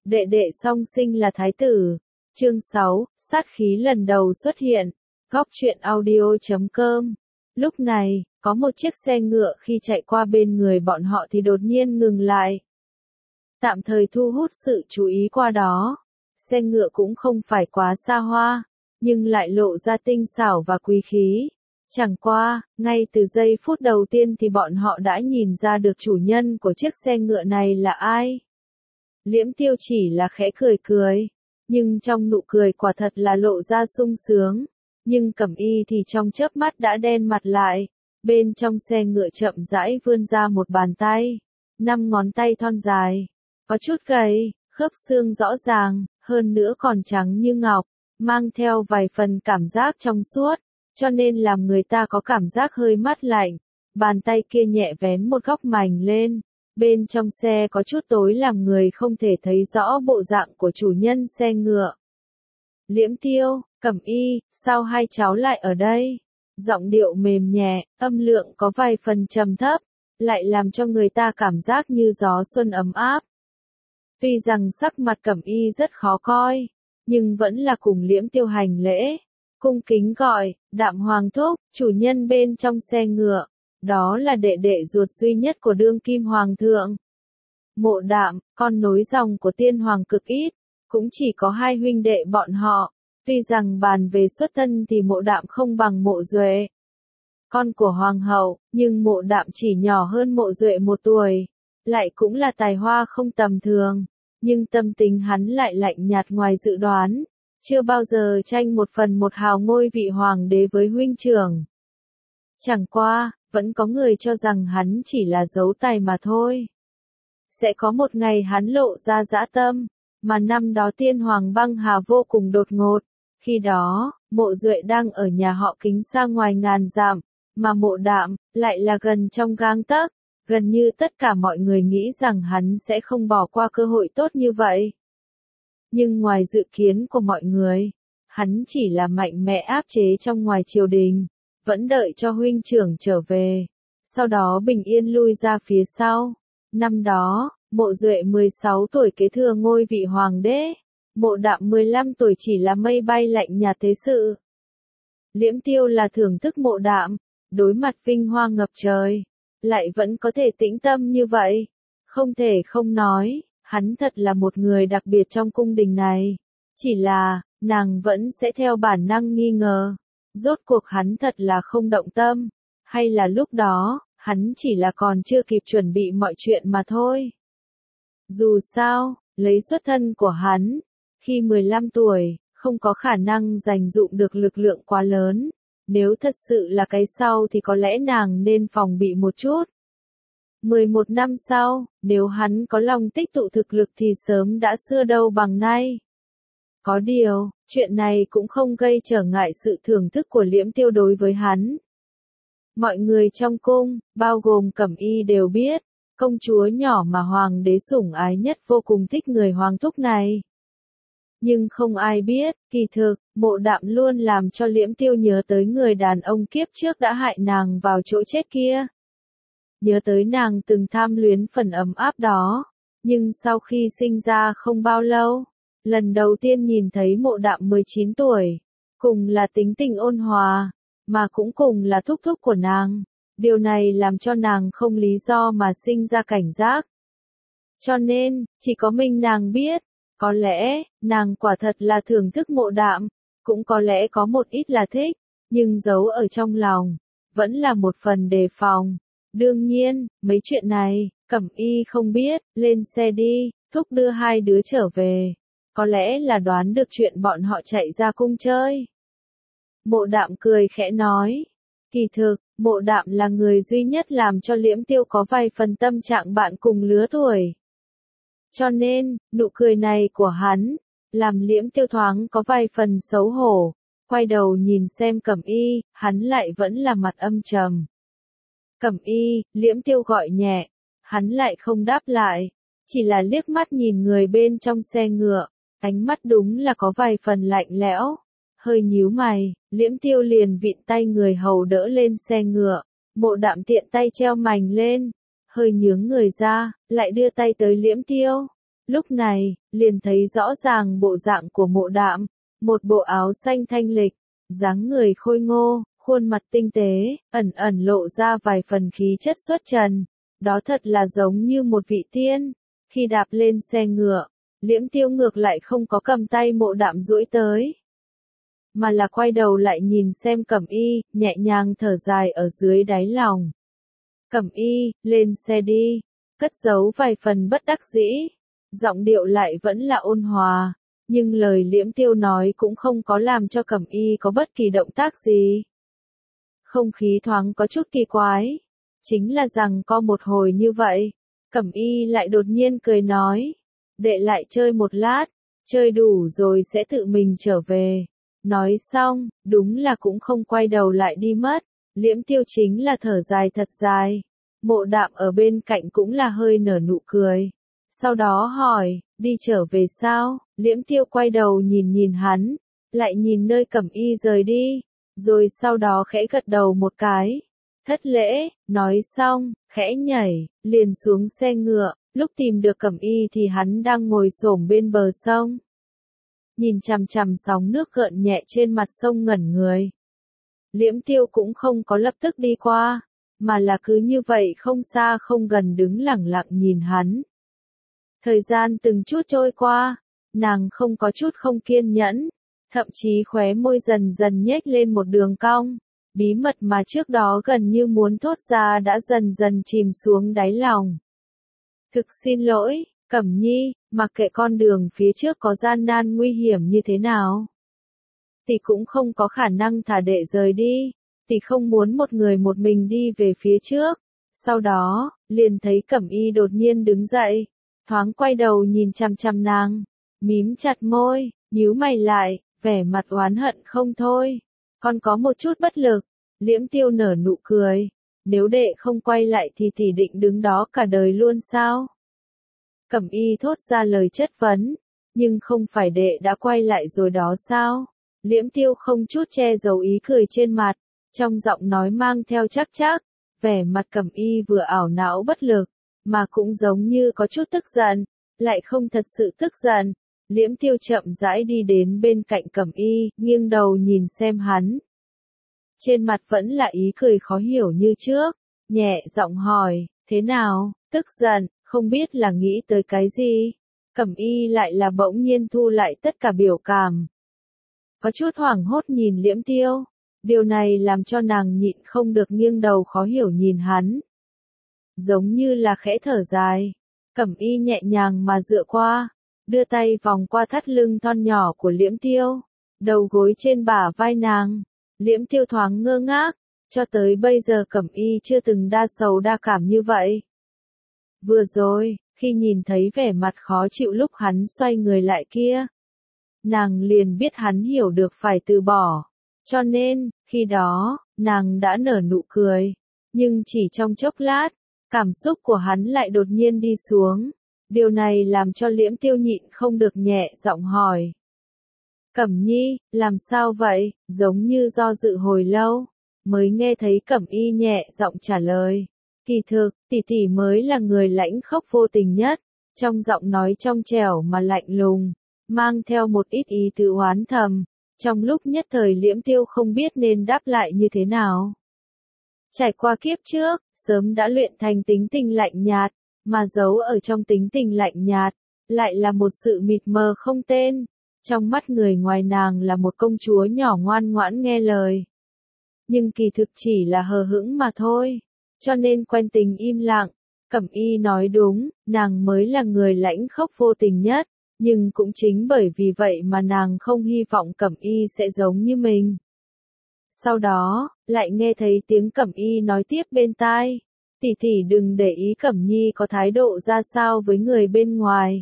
Đệ đệ song sinh là thái tử. Chương 6, sát khí lần đầu xuất hiện. Góc truyện audio.com. Lúc này, có một chiếc xe ngựa khi chạy qua bên người bọn họ thì đột nhiên ngừng lại. Tạm thời thu hút sự chú ý qua đó. Xe ngựa cũng không phải quá xa hoa, nhưng lại lộ ra tinh xảo và quý khí. Chẳng qua, ngay từ giây phút đầu tiên thì bọn họ đã nhìn ra được chủ nhân của chiếc xe ngựa này là ai. Liễm Tiêu chỉ là khẽ cười cười, nhưng trong nụ cười quả thật là lộ ra sung sướng. Nhưng Cẩm Y thì trong chớp mắt đã đen mặt lại. Bên trong xe ngựa chậm rãi vươn ra một bàn tay, 5 ngón tay thon dài, có chút gầy, khớp xương rõ ràng, hơn nữa còn trắng như ngọc, mang theo vài phần cảm giác trong suốt, cho nên làm người ta có cảm giác hơi mát lạnh. Bàn tay kia nhẹ vén một góc mảnh lên, bên trong xe có chút tối làm người không thể thấy rõ bộ dạng của chủ nhân xe ngựa. Liễm Tiêu, Cẩm Y, sao hai cháu lại ở đây? Giọng điệu mềm nhẹ, âm lượng có vài phần trầm thấp, lại làm cho người ta cảm giác như gió xuân ấm áp. Tuy rằng sắc mặt Cẩm Y rất khó coi, nhưng vẫn là cùng Liễm Tiêu hành lễ, cung kính gọi, Đạm Hoàng thúc, chủ nhân bên trong xe ngựa, đó là đệ đệ ruột duy nhất của đương kim hoàng thượng. Mộ Đạm, con nối dòng của tiên hoàng cực ít, cũng chỉ có 2 huynh đệ bọn họ. Tuy rằng bàn về xuất thân thì Mộ Đạm không bằng Mộ Duệ, con của hoàng hậu, nhưng Mộ Đạm chỉ nhỏ hơn Mộ Duệ 1 tuổi, lại cũng là tài hoa không tầm thường, nhưng tâm tính hắn lại lạnh nhạt ngoài dự đoán, chưa bao giờ tranh 1/1 hào ngôi vị hoàng đế với huynh trưởng. Chẳng qua, vẫn có người cho rằng hắn chỉ là giấu tài mà thôi. Sẽ có một ngày hắn lộ ra dã tâm, mà năm đó tiên hoàng băng hà vô cùng đột ngột. Khi đó, Mộ Duệ đang ở nhà họ Kính xa ngoài ngàn dặm, mà Mộ Đạm lại là gần trong gang tấc. Gần như tất cả mọi người nghĩ rằng hắn sẽ không bỏ qua cơ hội tốt như vậy. Nhưng ngoài dự kiến của mọi người, hắn chỉ là mạnh mẽ áp chế trong ngoài triều đình, vẫn đợi cho huynh trưởng trở về, sau đó bình yên lui ra phía sau. Năm đó, Mộ Duệ 16 tuổi kế thừa ngôi vị hoàng đế, Mộ Đạm 15 tuổi chỉ là mây bay lạnh nhạt thế sự. Liễm Tiêu là thưởng thức Mộ Đạm, đối mặt vinh hoa ngập trời, lại vẫn có thể tĩnh tâm như vậy. Không thể không nói, hắn thật là một người đặc biệt trong cung đình này. Chỉ là, nàng vẫn sẽ theo bản năng nghi ngờ. Rốt cuộc hắn thật là không động tâm, hay là lúc đó, hắn chỉ là còn chưa kịp chuẩn bị mọi chuyện mà thôi. Dù sao, lấy xuất thân của hắn, khi 15 tuổi, không có khả năng dành dụm được lực lượng quá lớn. Nếu thật sự là cái sau thì có lẽ nàng nên phòng bị một chút. 11 năm sau, nếu hắn có lòng tích tụ thực lực thì sớm đã xưa đâu bằng nay. Có điều, chuyện này cũng không gây trở ngại sự thưởng thức của Liễm Tiêu đối với hắn. Mọi người trong cung, bao gồm Cẩm Y đều biết, công chúa nhỏ mà hoàng đế sủng ái nhất vô cùng thích người hoàng thúc này. Nhưng không ai biết, kỳ thực, Mộ Đạm luôn làm cho Liễm Tiêu nhớ tới người đàn ông kiếp trước đã hại nàng vào chỗ chết kia. Nhớ tới nàng từng tham luyến phần ấm áp đó, nhưng sau khi sinh ra không bao lâu, lần đầu tiên nhìn thấy Mộ Đạm 19 tuổi, cùng là tính tình ôn hòa, mà cũng cùng là thúc thúc của nàng, điều này làm cho nàng không lý do mà sinh ra cảnh giác. Cho nên, chỉ có mình nàng biết. Có lẽ, nàng quả thật là thưởng thức Mộ Đạm, cũng có lẽ có một ít là thích, nhưng giấu ở trong lòng, vẫn là một phần đề phòng. Đương nhiên, mấy chuyện này, Cẩm Y không biết, lên xe đi, thúc đưa 2 đứa trở về. Có lẽ là đoán được chuyện bọn họ chạy ra cung chơi. Mộ Đạm cười khẽ nói. Kỳ thực, Mộ Đạm là người duy nhất làm cho Liễm Tiêu có vài phần tâm trạng bạn cùng lứa tuổi. Cho nên, nụ cười này của hắn, làm Liễm Tiêu thoáng có vài phần xấu hổ, quay đầu nhìn xem Cẩm Y, hắn lại vẫn là mặt âm trầm. Cẩm Y, Liễm Tiêu gọi nhẹ, hắn lại không đáp lại, chỉ là liếc mắt nhìn người bên trong xe ngựa, ánh mắt đúng là có vài phần lạnh lẽo, hơi nhíu mày, Liễm Tiêu liền vịn tay người hầu đỡ lên xe ngựa, Mộ Đạm tiện tay treo mành lên. Hơi nhướng người ra, lại đưa tay tới Liễm Tiêu. Lúc này, liền thấy rõ ràng bộ dạng của Mộ Đạm, một bộ áo xanh thanh lịch, dáng người khôi ngô, khuôn mặt tinh tế, ẩn ẩn lộ ra vài phần khí chất xuất trần, đó thật là giống như một vị tiên. Khi đạp lên xe ngựa, Liễm Tiêu ngược lại không có cầm tay Mộ Đạm duỗi tới, mà là quay đầu lại nhìn xem Cẩm Y, nhẹ nhàng thở dài ở dưới đáy lòng. Cẩm Y, lên xe đi, cất giấu vài phần bất đắc dĩ, giọng điệu lại vẫn là ôn hòa, nhưng lời Liễm Tiêu nói cũng không có làm cho Cẩm Y có bất kỳ động tác gì. Không khí thoáng có chút kỳ quái, chính là rằng có một hồi như vậy, Cẩm Y lại đột nhiên cười nói, đệ lại chơi một lát, chơi đủ rồi sẽ tự mình trở về. Nói xong, đúng là cũng không quay đầu lại đi mất, Liễm Tiêu chính là thở dài thật dài. Mộ Đạm ở bên cạnh cũng là hơi nở nụ cười. Sau đó hỏi, đi trở về sao? Liễm Tiêu quay đầu nhìn nhìn hắn, lại nhìn nơi Cẩm Y rời đi, rồi sau đó khẽ gật đầu một cái. Thất lễ, nói xong, khẽ nhảy, liền xuống xe ngựa, lúc tìm được Cẩm Y thì hắn đang ngồi xổm bên bờ sông. Nhìn chằm chằm sóng nước gợn nhẹ trên mặt sông ngẩn người. Liễm Tiêu cũng không có lập tức đi qua, mà là cứ như vậy không xa không gần đứng lẳng lặng nhìn hắn. Thời gian từng chút trôi qua, nàng không có chút không kiên nhẫn, thậm chí khóe môi dần dần nhếch lên một đường cong, bí mật mà trước đó gần như muốn thốt ra đã dần dần chìm xuống đáy lòng. Thực xin lỗi, Cẩm Nhi, mặc kệ con đường phía trước có gian nan nguy hiểm như thế nào, thì cũng không có khả năng thả đệ rời đi, thì không muốn một người một mình đi về phía trước. Sau đó, liền thấy Cẩm Y đột nhiên đứng dậy, thoáng quay đầu nhìn chằm chằm nàng, mím chặt môi, nhíu mày lại, vẻ mặt oán hận không thôi. Còn có một chút bất lực, Liễm Tiêu nở nụ cười, nếu đệ không quay lại thì tỷ định đứng đó cả đời luôn sao? Cẩm Y thốt ra lời chất vấn, nhưng không phải đệ đã quay lại rồi đó sao? Liễm Tiêu không chút che giấu ý cười trên mặt, trong giọng nói mang theo chắc chắc, vẻ mặt Cẩm Y vừa ảo não bất lực, mà cũng giống như có chút tức giận, lại không thật sự tức giận. Liễm Tiêu chậm rãi đi đến bên cạnh Cẩm Y, nghiêng đầu nhìn xem hắn. Trên mặt vẫn là ý cười khó hiểu như trước, nhẹ giọng hỏi, thế nào, tức giận, không biết là nghĩ tới cái gì? Cẩm Y lại là bỗng nhiên thu lại tất cả biểu cảm. Có chút hoảng hốt nhìn Liễm Tiêu, điều này làm cho nàng nhịn không được nghiêng đầu khó hiểu nhìn hắn. Giống như là khẽ thở dài, Cẩm Y nhẹ nhàng mà dựa qua, đưa tay vòng qua thắt lưng thon nhỏ của Liễm Tiêu, đầu gối trên bả vai nàng. Liễm Tiêu thoáng ngơ ngác, cho tới bây giờ Cẩm Y chưa từng đa sầu đa cảm như vậy. Vừa rồi, khi nhìn thấy vẻ mặt khó chịu lúc hắn xoay người lại kia, nàng liền biết hắn hiểu được phải từ bỏ. Cho nên, khi đó, nàng đã nở nụ cười. Nhưng chỉ trong chốc lát, cảm xúc của hắn lại đột nhiên đi xuống. Điều này làm cho Liễm Tiêu nhịn không được nhẹ giọng hỏi. Cẩm Nhi, làm sao vậy? Giống như do dự hồi lâu, mới nghe thấy Cẩm Y nhẹ giọng trả lời. Kỳ thực, tỷ tỷ mới là người lãnh khốc vô tình nhất, trong giọng nói trong trẻo mà lạnh lùng, mang theo một ít ý tứ oán thầm. Trong lúc nhất thời Liễm Tiêu không biết nên đáp lại như thế nào. Trải qua kiếp trước, sớm đã luyện thành tính tình lạnh nhạt, mà giấu ở trong tính tình lạnh nhạt, lại là một sự mịt mờ không tên. Trong mắt người ngoài nàng là một công chúa nhỏ ngoan ngoãn nghe lời. Nhưng kỳ thực chỉ là hờ hững mà thôi. Cho nên quen tình im lặng. Cẩm Y nói đúng, nàng mới là người lãnh khốc vô tình nhất. Nhưng cũng chính bởi vì vậy mà nàng không hy vọng Cẩm Y sẽ giống như mình. Sau đó, lại nghe thấy tiếng Cẩm Y nói tiếp bên tai. Tỷ tỷ đừng để ý Cẩm Nhi có thái độ ra sao với người bên ngoài.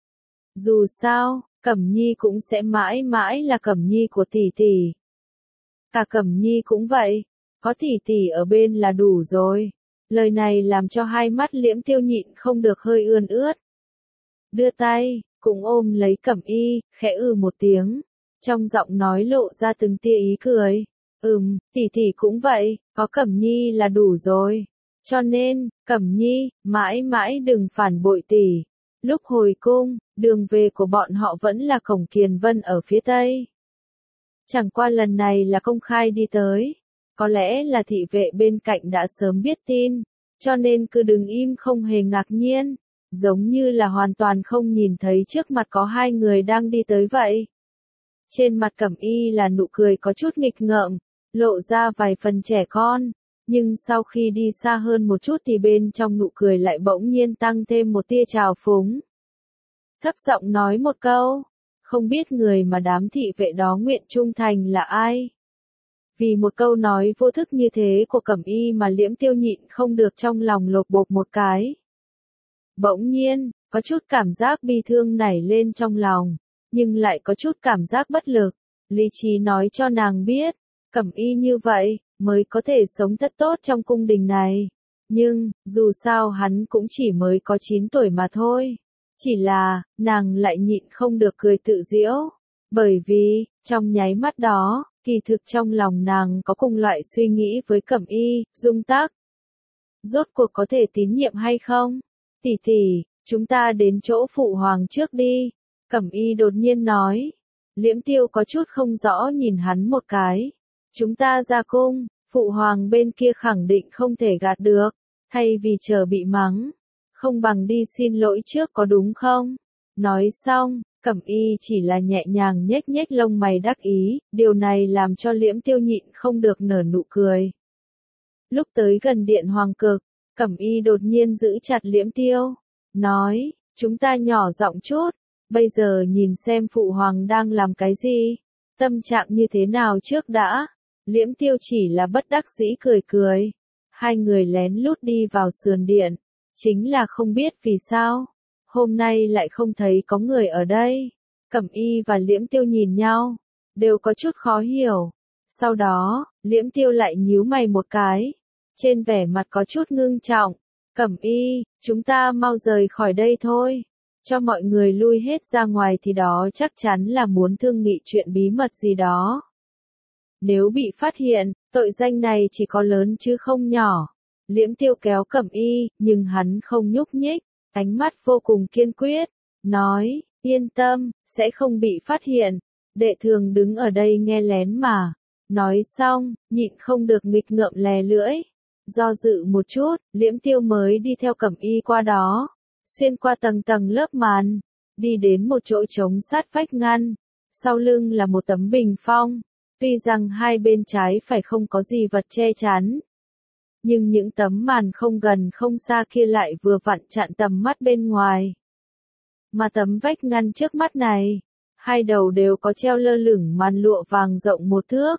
Dù sao, Cẩm Nhi cũng sẽ mãi mãi là Cẩm Nhi của tỷ tỷ. Cả Cẩm Nhi cũng vậy, có tỷ tỷ ở bên là đủ rồi. Lời này làm cho hai mắt Liễm Tiêu nhịn không được hơi ươn ướt. Đưa tay, cũng ôm lấy Cẩm Y, khẽ một tiếng. Trong giọng nói lộ ra từng tia ý cười. Tỷ tỷ cũng vậy, có Cẩm Nhi là đủ rồi. Cho nên, Cẩm Nhi, mãi mãi đừng phản bội tỷ. Lúc hồi cung, đường về của bọn họ vẫn là cổng Kiền Vân ở phía tây. Chẳng qua lần này là công khai đi tới. Có lẽ là thị vệ bên cạnh đã sớm biết tin, cho nên cứ đứng im không hề ngạc nhiên, giống như là hoàn toàn không nhìn thấy trước mặt có hai người đang đi tới vậy. Trên mặt Cẩm Y là nụ cười có chút nghịch ngợm, lộ ra vài phần trẻ con, nhưng sau khi đi xa hơn một chút thì bên trong nụ cười lại bỗng nhiên tăng thêm một tia trào phúng. Thấp giọng nói một câu, không biết người mà đám thị vệ đó nguyện trung thành là ai. Vì một câu nói vô thức như thế của Cẩm Y mà Liễm Tiêu nhịn không được trong lòng lột bột một cái. Bỗng nhiên, có chút cảm giác bi thương nảy lên trong lòng, nhưng lại có chút cảm giác bất lực. Lý trí nói cho nàng biết, Cẩm Y như vậy, mới có thể sống thật tốt trong cung đình này. Nhưng, dù sao hắn cũng chỉ mới có 9 tuổi mà thôi. Chỉ là, nàng lại nhịn không được cười tự giễu. Bởi vì, trong nháy mắt đó, kỳ thực trong lòng nàng có cùng loại suy nghĩ với Cẩm Y, Dung Tắc. Rốt cuộc có thể tín nhiệm hay không? Tỷ tỷ, chúng ta đến chỗ phụ hoàng trước đi. Cẩm Y đột nhiên nói. Liễm Tiêu có chút không rõ nhìn hắn một cái. Chúng ta ra cung, phụ hoàng bên kia khẳng định không thể gạt được. Thay vì chờ bị mắng, không bằng đi xin lỗi trước có đúng không? Nói xong, Cẩm Y chỉ là nhẹ nhàng nhếch nhếch lông mày đắc ý, điều này làm cho Liễm Tiêu nhịn không được nở nụ cười. Lúc tới gần điện hoàng cực, Cẩm Y đột nhiên giữ chặt Liễm Tiêu, nói, chúng ta nhỏ giọng chút, bây giờ nhìn xem phụ hoàng đang làm cái gì, tâm trạng như thế nào trước đã. Liễm Tiêu chỉ là bất đắc dĩ cười cười. Hai người lén lút đi vào sườn điện, chính là không biết vì sao, hôm nay lại không thấy có người ở đây. Cẩm Y và Liễm Tiêu nhìn nhau, đều có chút khó hiểu. Sau đó, Liễm Tiêu lại nhíu mày một cái, trên vẻ mặt có chút ngưng trọng. Cẩm Y, chúng ta mau rời khỏi đây thôi, cho mọi người lui hết ra ngoài thì đó chắc chắn là muốn thương nghị chuyện bí mật gì đó. Nếu bị phát hiện, tội danh này chỉ có lớn chứ không nhỏ. Liễm Tiêu kéo Cẩm Y, nhưng hắn không nhúc nhích, ánh mắt vô cùng kiên quyết, nói, yên tâm, sẽ không bị phát hiện, đệ thường đứng ở đây nghe lén mà. Nói xong, nhịn không được nghịch ngợm lè lưỡi. Do dự một chút, Liễm Tiêu mới đi theo Cẩm Y qua đó, xuyên qua tầng tầng lớp màn, đi đến một chỗ trống sát vách ngăn, sau lưng là một tấm bình phong. Tuy rằng hai bên trái phải không có gì vật che chắn, nhưng những tấm màn không gần không xa kia lại vừa vặn chặn tầm mắt bên ngoài. Mà tấm vách ngăn trước mắt này, hai đầu đều có treo lơ lửng màn lụa vàng rộng 1 thước.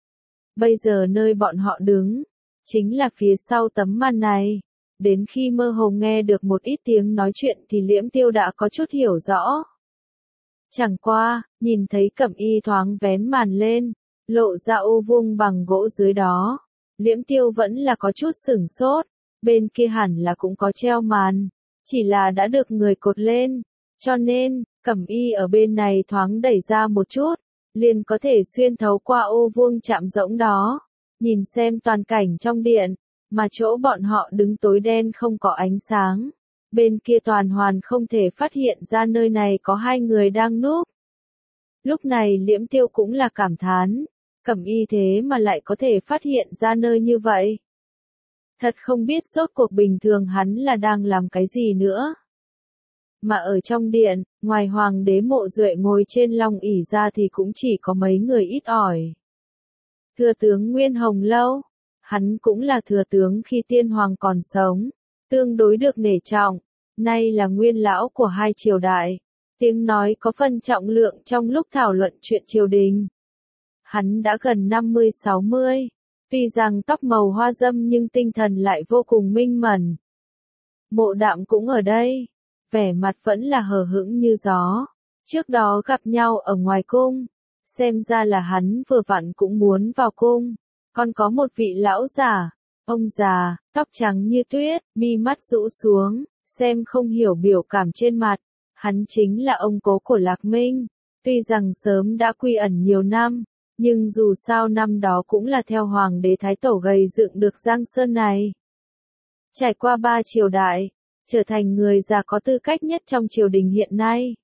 Bây giờ nơi bọn họ đứng, chính là phía sau tấm màn này. Đến khi mơ hồ nghe được một ít tiếng nói chuyện thì Liễm Tiêu đã có chút hiểu rõ. Chẳng qua, nhìn thấy Cẩm Y thoáng vén màn lên, lộ ra ô vuông bằng gỗ dưới đó. Liễm Tiêu vẫn là có chút sửng sốt, bên kia hẳn là cũng có treo màn, chỉ là đã được người cột lên, cho nên, Cẩm Y ở bên này thoáng đẩy ra một chút, liền có thể xuyên thấu qua ô vuông chạm rỗng đó, nhìn xem toàn cảnh trong điện, mà chỗ bọn họ đứng tối đen không có ánh sáng. Bên kia toàn hoàn không thể phát hiện ra nơi này có hai người đang núp. Lúc này Liễm Tiêu cũng là cảm thán. Cẩm Y thế mà lại có thể phát hiện ra nơi như vậy. Thật không biết rốt cuộc bình thường hắn là đang làm cái gì nữa. Mà ở trong điện, ngoài hoàng đế Mộ Duệ ngồi trên long ỷ ra thì cũng chỉ có mấy người ít ỏi. Thừa tướng Nguyên Hồng Lâu, hắn cũng là thừa tướng khi tiên hoàng còn sống, tương đối được nể trọng, nay là nguyên lão của hai triều đại, tiếng nói có phần trọng lượng trong lúc thảo luận chuyện triều đình. Hắn đã gần 50-60, tuy rằng tóc màu hoa râm nhưng tinh thần lại vô cùng minh mẫn. Mộ Đạm cũng ở đây, vẻ mặt vẫn là hờ hững như gió. Trước đó gặp nhau ở ngoài cung, xem ra là hắn vừa vặn cũng muốn vào cung. Còn có một vị lão già, ông già, tóc trắng như tuyết, mi mắt rũ xuống, xem không hiểu biểu cảm trên mặt. Hắn chính là ông cố của Lạc Minh, tuy rằng sớm đã quy ẩn nhiều năm. Nhưng dù sao năm đó cũng là theo hoàng đế Thái Tổ gầy dựng được Giang Sơn này. Trải qua 3 triều đại, trở thành người già có tư cách nhất trong triều đình hiện nay.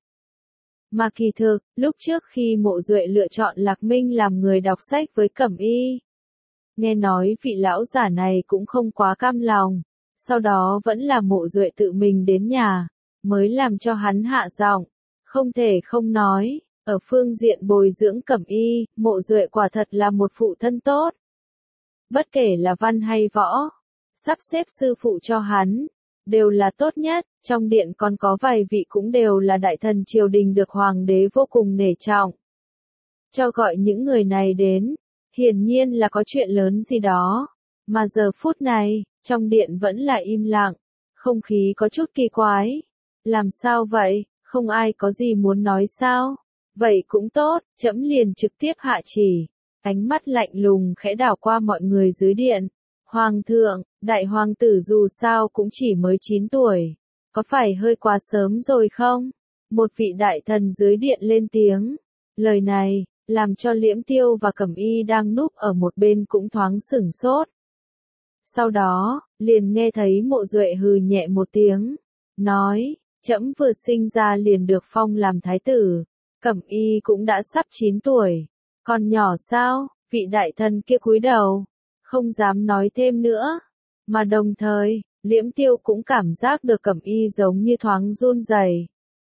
Mà kỳ thực, lúc trước khi Mộ Duệ lựa chọn Lạc Minh làm người đọc sách với Cẩm Y, nghe nói vị lão giả này cũng không quá cam lòng, sau đó vẫn là Mộ Duệ tự mình đến nhà, mới làm cho hắn hạ giọng. Không thể không nói, ở phương diện bồi dưỡng Cẩm Y, Mộ Duệ quả thật là một phụ thân tốt. Bất kể là văn hay võ, sắp xếp sư phụ cho hắn, đều là tốt nhất, trong điện còn có vài vị cũng đều là đại thần triều đình được hoàng đế vô cùng nể trọng. Cho gọi những người này đến, hiển nhiên là có chuyện lớn gì đó, mà giờ phút này, trong điện vẫn là im lặng, không khí có chút kỳ quái. Làm sao vậy, không ai có gì muốn nói sao? Vậy cũng tốt, trẫm liền trực tiếp hạ chỉ. Ánh mắt lạnh lùng khẽ đảo qua mọi người dưới điện. Hoàng thượng, đại hoàng tử dù sao cũng chỉ mới 9 tuổi. Có phải hơi quá sớm rồi không? Một vị đại thần dưới điện lên tiếng. Lời này, làm cho Liễm Tiêu và Cẩm Y đang núp ở một bên cũng thoáng sửng sốt. Sau đó, liền nghe thấy Mộ Duệ hừ nhẹ một tiếng. Nói, trẫm vừa sinh ra liền được phong làm thái tử. Cẩm Y cũng đã sắp 9 tuổi. Còn nhỏ sao? Vị đại thần kia cúi đầu, không dám nói thêm nữa. Mà đồng thời, Liễm Tiêu cũng cảm giác được Cẩm Y giống như thoáng run rẩy.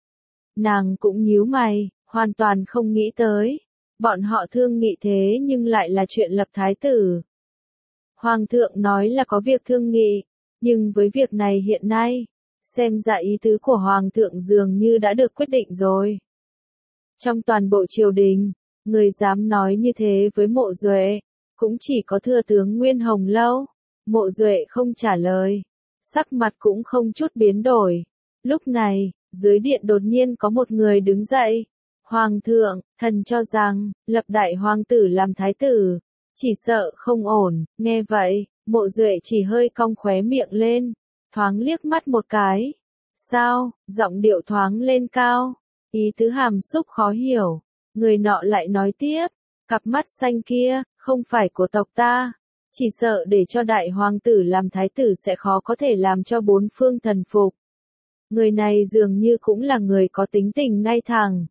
Nàng cũng nhíu mày, hoàn toàn không nghĩ tới. Bọn họ thương nghị thế nhưng lại là chuyện lập thái tử. Hoàng thượng nói là có việc thương nghị, nhưng với việc này hiện nay, xem ra ý tứ của Hoàng thượng dường như đã được quyết định rồi. Trong toàn bộ triều đình, người dám nói như thế với Mộ Duệ, cũng chỉ có thừa tướng Nguyên Hồng Lâu. Mộ Duệ không trả lời, sắc mặt cũng không chút biến đổi. Lúc này, dưới điện đột nhiên có một người đứng dậy. Hoàng thượng, thần cho rằng, lập đại hoàng tử làm thái tử, chỉ sợ không ổn. Nghe vậy, Mộ Duệ chỉ hơi cong khóe miệng lên, thoáng liếc mắt một cái. Sao, giọng điệu thoáng lên cao, ý tứ hàm xúc khó hiểu. Người nọ lại nói tiếp, cặp mắt xanh kia, không phải của tộc ta. Chỉ sợ để cho đại hoàng tử làm thái tử sẽ khó có thể làm cho bốn phương thần phục. Người này dường như cũng là người có tính tình ngay thẳng.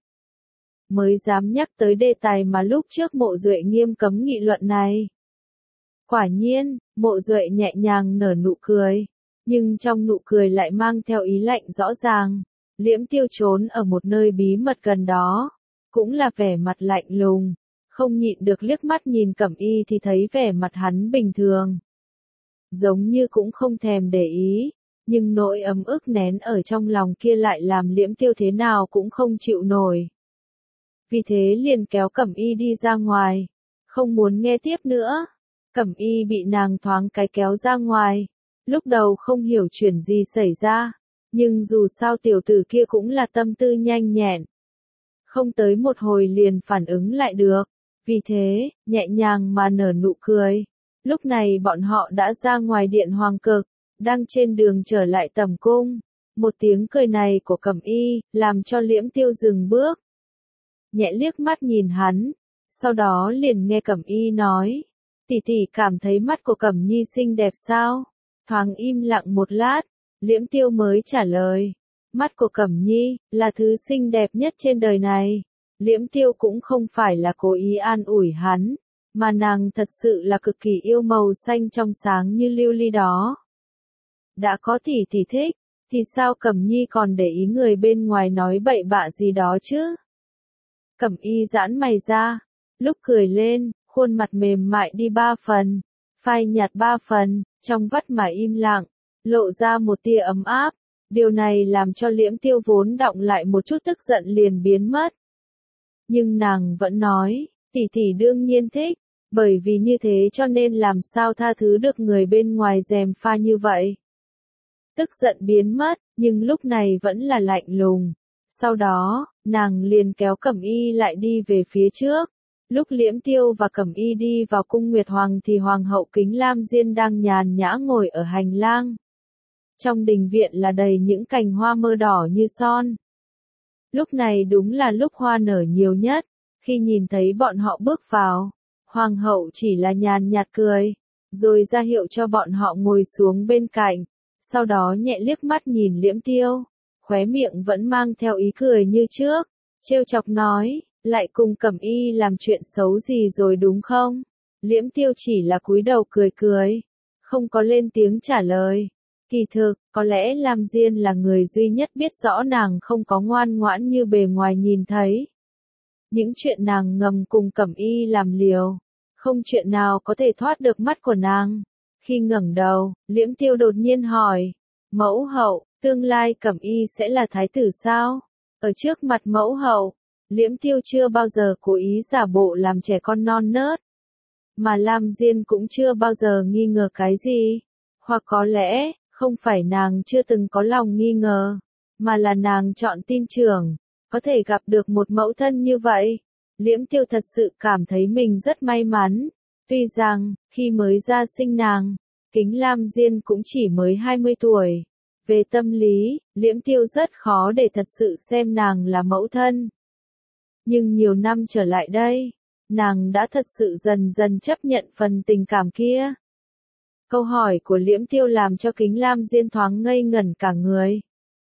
Mới dám nhắc tới đề tài mà lúc trước Mộ Duệ nghiêm cấm nghị luận này. Quả nhiên, Mộ Duệ nhẹ nhàng nở nụ cười, nhưng trong nụ cười lại mang theo ý lạnh rõ ràng. Liễm Tiêu trốn ở một nơi bí mật gần đó, cũng là vẻ mặt lạnh lùng, không nhịn được liếc mắt nhìn Cẩm Y thì thấy vẻ mặt hắn bình thường. Giống như cũng không thèm để ý, nhưng nỗi ấm ức nén ở trong lòng kia lại làm Liễm Tiêu thế nào cũng không chịu nổi. Vì thế liền kéo Cẩm Y đi ra ngoài, không muốn nghe tiếp nữa. Cẩm Y bị nàng thoáng cái kéo ra ngoài, lúc đầu không hiểu chuyện gì xảy ra, nhưng dù sao tiểu tử kia cũng là tâm tư nhanh nhẹn. Không tới một hồi liền phản ứng lại được, vì thế, nhẹ nhàng mà nở nụ cười. Lúc này bọn họ đã ra ngoài điện hoàng cực, đang trên đường trở lại tầm cung. Một tiếng cười này của Cẩm Y, làm cho Liễm Tiêu dừng bước. Nhẹ liếc mắt nhìn hắn, sau đó liền nghe Cẩm Y nói, tỷ tỷ cảm thấy mắt của Cẩm Nhi xinh đẹp sao? Thoáng im lặng một lát, Liễm Tiêu mới trả lời, mắt của Cẩm Nhi, là thứ xinh đẹp nhất trên đời này. Liễm Tiêu cũng không phải là cố ý an ủi hắn, mà nàng thật sự là cực kỳ yêu màu xanh trong sáng như lưu ly đó. Đã có tỷ tỷ thích, thì sao Cẩm Nhi còn để ý người bên ngoài nói bậy bạ gì đó chứ? Cẩm Y giãn mày ra, lúc cười lên, khuôn mặt mềm mại đi 3 phần, phai nhạt 3 phần, trong vắt mà im lặng, lộ ra một tia ấm áp. Điều này làm cho Liễm Tiêu vốn đọng lại một chút tức giận liền biến mất. Nhưng nàng vẫn nói, tỷ tỷ đương nhiên thích, bởi vì như thế cho nên làm sao tha thứ được người bên ngoài gièm pha như vậy. Tức giận biến mất, nhưng lúc này vẫn là lạnh lùng. Sau đó, nàng liền kéo Cẩm Y lại đi về phía trước. Lúc Liễm Tiêu và Cẩm Y đi vào cung Nguyệt Hoàng thì Hoàng hậu Kính Lam Diên đang nhàn nhã ngồi ở hành lang. Trong đình viện là đầy những cành hoa mơ đỏ như son. Lúc này đúng là lúc hoa nở nhiều nhất. Khi nhìn thấy bọn họ bước vào, Hoàng hậu chỉ là nhàn nhạt cười, rồi ra hiệu cho bọn họ ngồi xuống bên cạnh. sau đó nhẹ liếc mắt nhìn Liễm Tiêu, khóe miệng vẫn mang theo ý cười như trước, trêu chọc nói, lại cùng Cẩm Y làm chuyện xấu gì rồi đúng không? Liễm Tiêu chỉ là cúi đầu cười cười, không có lên tiếng trả lời. Kỳ thực, có lẽ Lam Diên là người duy nhất biết rõ nàng không có ngoan ngoãn như bề ngoài nhìn thấy. Những chuyện nàng ngầm cùng Cẩm Y làm liều, không chuyện nào có thể thoát được mắt của nàng. Khi ngẩng đầu, Liễm Tiêu đột nhiên hỏi, mẫu hậu, tương lai Cẩm Y sẽ là thái tử sao? Ở trước mặt mẫu hậu, Liễm Tiêu chưa bao giờ cố ý giả bộ làm trẻ con non nớt. Mà Lam Diên cũng chưa bao giờ nghi ngờ cái gì. Hoặc có lẽ, không phải nàng chưa từng có lòng nghi ngờ, mà là nàng chọn tin tưởng, có thể gặp được một mẫu thân như vậy. Liễm Tiêu thật sự cảm thấy mình rất may mắn. Tuy rằng, khi mới ra sinh nàng, Kính Lam Diên cũng chỉ mới 20 tuổi. Về tâm lý, Liễm Tiêu rất khó để thật sự xem nàng là mẫu thân. Nhưng nhiều năm trở lại đây, nàng đã thật sự dần dần chấp nhận phần tình cảm kia. Câu hỏi của Liễm Tiêu làm cho Kính Lam Diên thoáng ngây ngẩn cả người.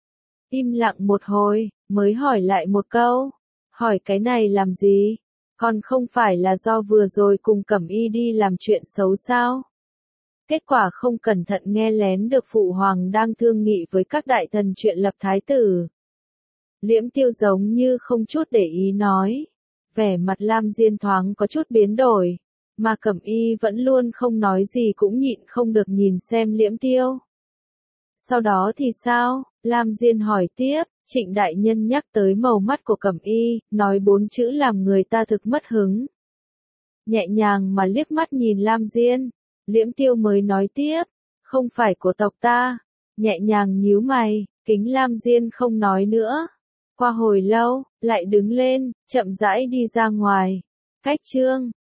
Im lặng một hồi, mới hỏi lại một câu. Hỏi cái này làm gì? Còn không phải là do vừa rồi cùng Cẩm Y đi làm chuyện xấu sao? Kết quả không cẩn thận nghe lén được Phụ Hoàng đang thương nghị với các đại thần chuyện lập thái tử. Liễm Tiêu giống như không chút để ý nói. Vẻ mặt Lam Diên thoáng có chút biến đổi, mà Cẩm Y vẫn luôn không nói gì cũng nhịn không được nhìn xem Liễm Tiêu. Sau đó thì sao? Lam Diên hỏi tiếp, Trịnh đại nhân nhắc tới màu mắt của Cẩm Y, nói 4 chữ làm người ta thực mất hứng. Nhẹ nhàng mà liếc mắt nhìn Lam Diên, Liễm Tiêu mới nói tiếp, không phải của tộc ta. Nhẹ nhàng nhíu mày, Kính Lam Diên không nói nữa. Qua hồi lâu, lại đứng lên, chậm rãi đi ra ngoài. Cách chương